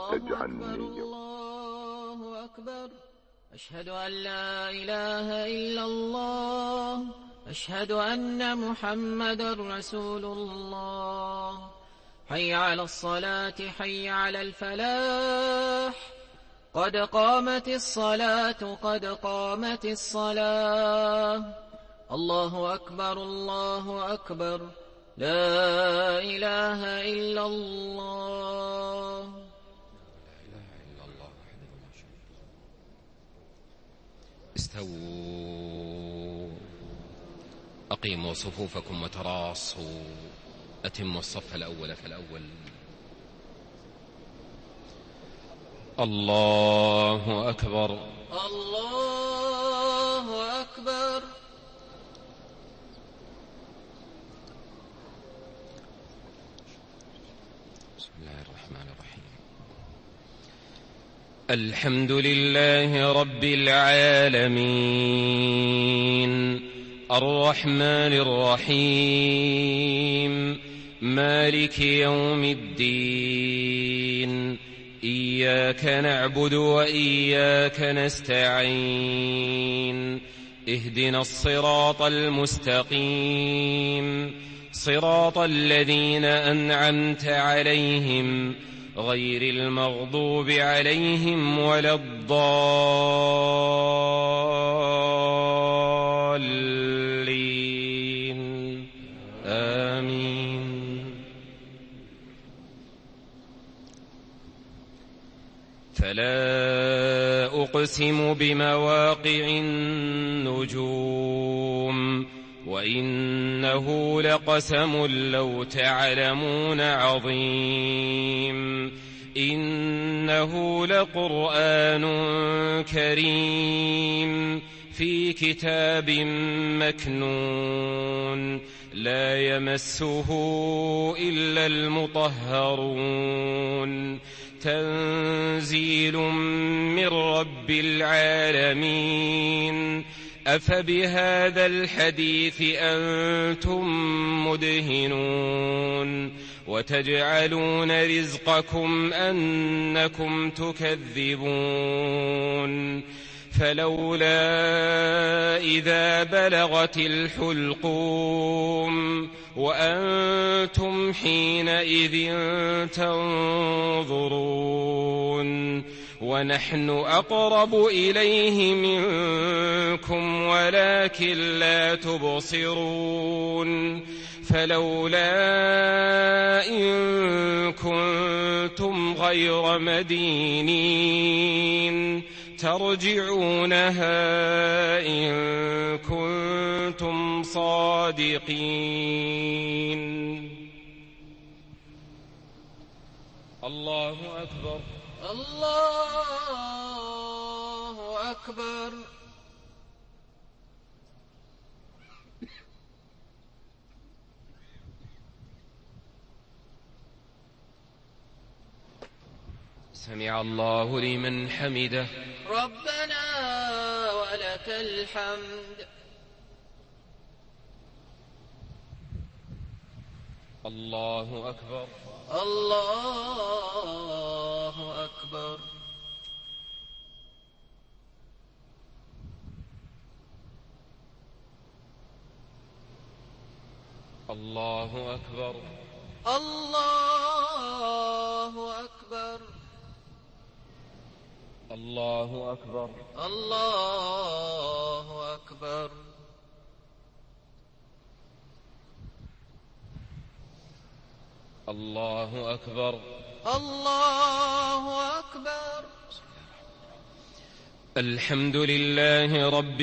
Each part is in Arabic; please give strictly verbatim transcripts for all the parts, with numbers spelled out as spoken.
تجعلني الله أكبر. أشهد أن لا إله إلا الله. أشهد أن محمدا رسول الله. حي على الصلاة، حي على الفلاح، قد قامت الصلاة، قد قامت الصلاة. الله أكبر، الله أكبر، لا إله إلا الله. لا إله إلا الله وحده لا شريك له. استووا، أقيموا صفوفكم وتراصوا، أتموا الصف الأول فالأول. الله أكبر، الله أكبر. بسم الله الرحمن الرحيم. الحمد لله رب العالمين، الرحمن الرحيم، مالك يوم الدين. إياك نعبد وإياك نستعين. اهدنا الصراط المستقيم، صراط الذين أنعمت عليهم، غير المغضوب عليهم ولا الضالين. آمين. فلا أقسم بمواقع النجوم، وإنه لقسم لو تعلمون عظيم. إنه لقرآن كريم في كتاب مكنون، لا يمسه إلا المطهرون. تنزيل من رب العالمين. أفبهذا الحديث أنتم مدهنون، وتجعلون رزقكم أنكم تكذبون. فلولا إذا بلغت الحلقوم وأنتم حينئذ تنظرون، ونحن أقرب إليه منكم ولكن لا تبصرون. فلولا إن كنتم غير مدينين ترجعونها إن كنتم صادقين. الله أكبر، الله أكبر. سمع الله لمن حمده. ربنا ولك الحمد. الله أكبر، الله أكبر. الله أكبر، الله أكبر. الله أكبر، الله أكبر. الله أكبر، الله أكبر. الحمد لله رب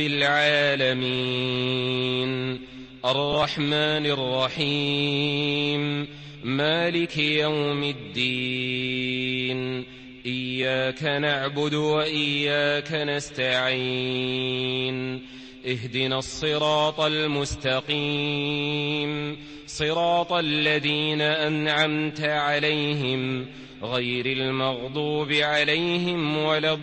العالمين، الرحمن الرحيم، مالك يوم الدين. إياك نعبد وإياك نستعين. اهدنا الصراط المستقيم، صراط الذين أنعمت عليهم، غير المغضوب عليهم ولا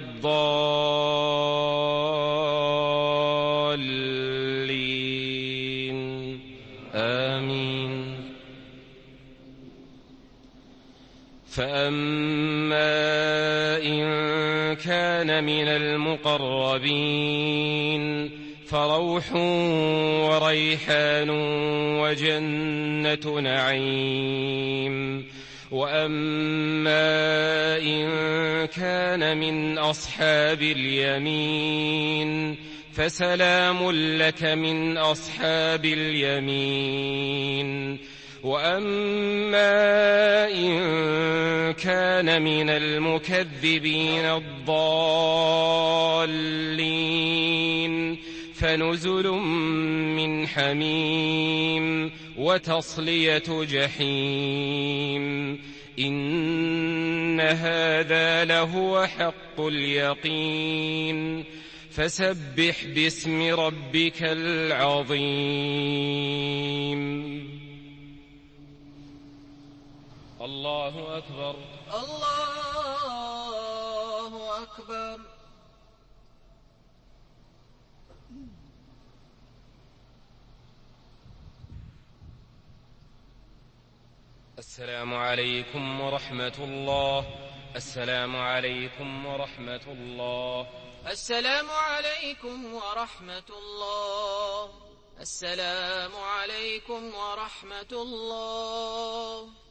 الضالين. آمين. فأما كان من المقربين فروح وريحان وجنة نعيم. وأما إن كان من أصحاب اليمين فسلام لك من أصحاب اليمين. وأما إن كان من المكذبين الضالين فنزل من حميم وتصلية جحيم. إن هذا لهو حق اليقين فسبح باسم ربك العظيم. الله أكبر. الله أكبر. السلام عليكم ورحمة الله. السلام عليكم ورحمة الله. السلام عليكم ورحمة الله. السلام عليكم ورحمة الله.